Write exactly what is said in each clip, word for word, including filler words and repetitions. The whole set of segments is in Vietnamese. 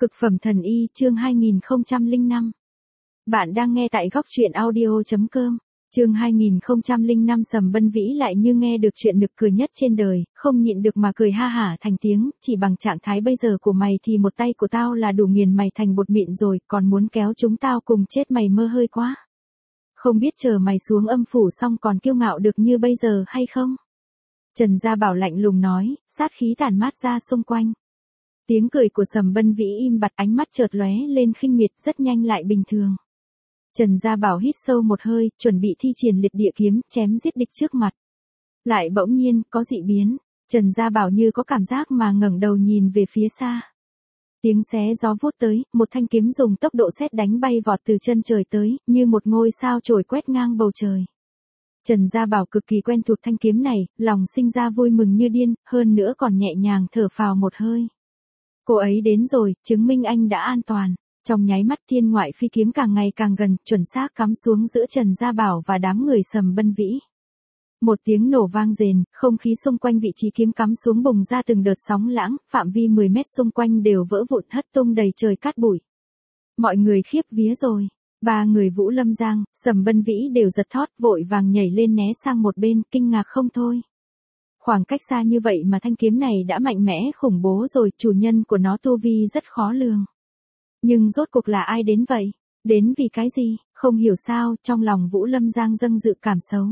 Cực phẩm thần y chương hai nghìn không trăm lẻ năm. Bạn đang nghe tại góc truyện audio chấm com. Chương hai nghìn không trăm lẻ năm Sầm Bân Vĩ lại như nghe được chuyện nực cười nhất trên đời, không nhịn được mà cười ha hả thành tiếng, chỉ bằng trạng thái bây giờ của mày thì một tay của tao là đủ nghiền mày thành bột mịn rồi, còn muốn kéo chúng tao cùng chết mày mơ hơi quá. Không biết chờ mày xuống âm phủ xong còn kiêu ngạo được như bây giờ hay không? Trần Gia Bảo lạnh lùng nói, sát khí tản mát ra xung quanh. Tiếng cười của Sầm Bân Vĩ im bặt, ánh mắt chợt lóe lên khinh miệt, rất nhanh lại bình thường. Trần Gia Bảo hít sâu một hơi, chuẩn bị thi triển liệt địa kiếm, chém giết địch trước mặt. Lại bỗng nhiên, có dị biến, Trần Gia Bảo như có cảm giác mà ngẩng đầu nhìn về phía xa. Tiếng xé gió vút tới, một thanh kiếm dùng tốc độ sét đánh bay vọt từ chân trời tới, như một ngôi sao trổi quét ngang bầu trời. Trần Gia Bảo cực kỳ quen thuộc thanh kiếm này, lòng sinh ra vui mừng như điên, hơn nữa còn nhẹ nhàng thở phào một hơi. Cô ấy đến rồi, chứng minh anh đã an toàn. Trong nháy mắt thiên ngoại phi kiếm càng ngày càng gần, chuẩn xác cắm xuống giữa Trần Gia Bảo và đám người Sầm Bân Vĩ. Một tiếng nổ vang rền, không khí xung quanh vị trí kiếm cắm xuống bùng ra từng đợt sóng lãng, phạm vi mười mét xung quanh đều vỡ vụn hất tung đầy trời cát bụi. Mọi người khiếp vía rồi. Ba người Vũ Lâm Giang, Sầm Bân Vĩ đều giật thót, vội vàng nhảy lên né sang một bên, kinh ngạc không thôi. Khoảng cách xa như vậy mà thanh kiếm này đã mạnh mẽ khủng bố rồi, chủ nhân của nó tu vi rất khó lường. Nhưng rốt cuộc là ai đến vậy? Đến vì cái gì? Không hiểu sao, trong lòng Vũ Lâm Giang dâng dự cảm xấu.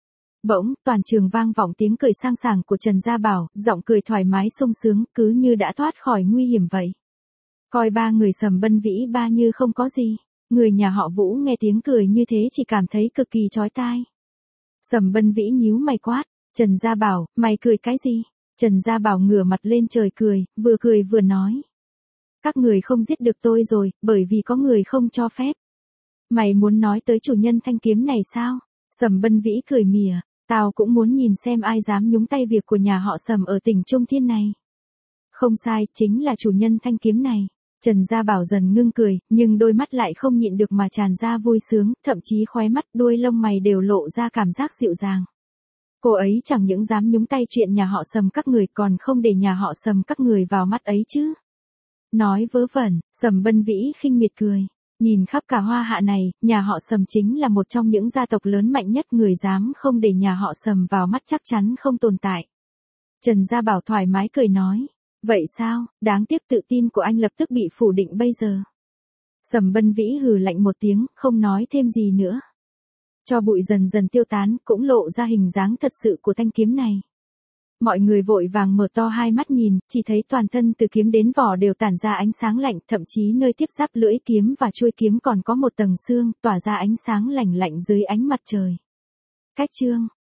Bỗng, toàn trường vang vọng tiếng cười sang sảng của Trần Gia Bảo, giọng cười thoải mái sung sướng, cứ như đã thoát khỏi nguy hiểm vậy. Coi ba người Sầm Bân Vĩ ba như không có gì. Người nhà họ Vũ nghe tiếng cười như thế chỉ cảm thấy cực kỳ chói tai. Sầm Bân Vĩ nhíu mày quát, Trần Gia Bảo, mày cười cái gì? Trần Gia Bảo ngửa mặt lên trời cười, vừa cười vừa nói. Các người không giết được tôi rồi, bởi vì có người không cho phép. Mày muốn nói tới chủ nhân thanh kiếm này sao? Sầm Bân Vĩ cười mỉa, tao cũng muốn nhìn xem ai dám nhúng tay việc của nhà họ Sầm ở tỉnh Trung Thiên này. Không sai, chính là chủ nhân thanh kiếm này. Trần Gia Bảo dần ngưng cười, nhưng đôi mắt lại không nhịn được mà tràn ra vui sướng, thậm chí khóe mắt, đuôi lông mày đều lộ ra cảm giác dịu dàng. Cô ấy chẳng những dám nhúng tay chuyện nhà họ Sầm các người, còn không để nhà họ Sầm các người vào mắt ấy chứ. Nói vớ vẩn, Sầm Bân Vĩ khinh miệt cười. Nhìn khắp cả Hoa Hạ này, nhà họ Sầm chính là một trong những gia tộc lớn mạnh nhất, người dám không để nhà họ Sầm vào mắt chắc chắn không tồn tại. Trần Gia Bảo thoải mái cười nói. Vậy sao, đáng tiếc tự tin của anh lập tức bị phủ định bây giờ. Sầm Bân Vĩ hừ lạnh một tiếng, không nói thêm gì nữa. Cho bụi dần dần tiêu tán, cũng lộ ra hình dáng thật sự của thanh kiếm này. Mọi người vội vàng mở to hai mắt nhìn, chỉ thấy toàn thân từ kiếm đến vỏ đều tản ra ánh sáng lạnh, thậm chí nơi tiếp giáp lưỡi kiếm và chuôi kiếm còn có một tầng xương, tỏa ra ánh sáng lạnh lạnh dưới ánh mặt trời. Cách chương,